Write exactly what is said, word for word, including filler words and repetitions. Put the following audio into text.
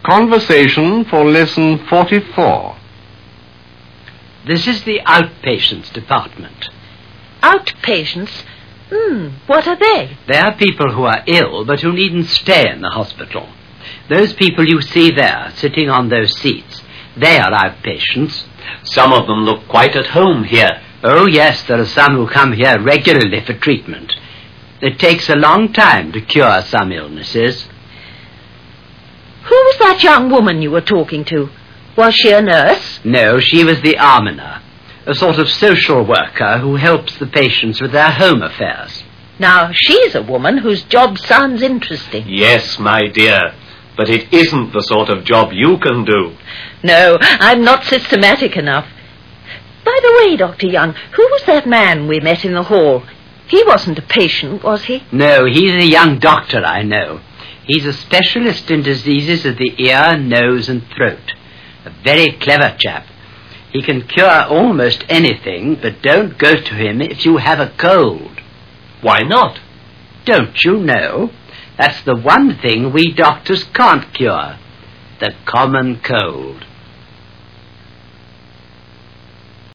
Conversation for lesson forty-four. This is the outpatients department. Outpatients? Hmm, what are they? They are people who are ill but who needn't stay in the hospital. Those people you see there, sitting on those seats, they are outpatients. Some of them look quite at home here. Oh, yes, there are some who come here regularly for treatment. It takes a long time to cure some illnesses. Who was that young woman you were talking to? Was she a nurse? No, she was the almoner, a sort of social worker who helps the patients with their home affairs. Now, she's a woman whose job sounds interesting. Yes, my dear, but it isn't the sort of job you can do. No, I'm not systematic enough. By the way, Doctor Young, who was that man we met in the hall? He wasn't a patient, was he? No, he's a young doctor I know. He's a specialist in diseases of the ear, nose and throat. A very clever chap. He can cure almost anything, but don't go to him if you have a cold. Why not? Don't you know? That's the one thing we doctors can't cure. The common cold.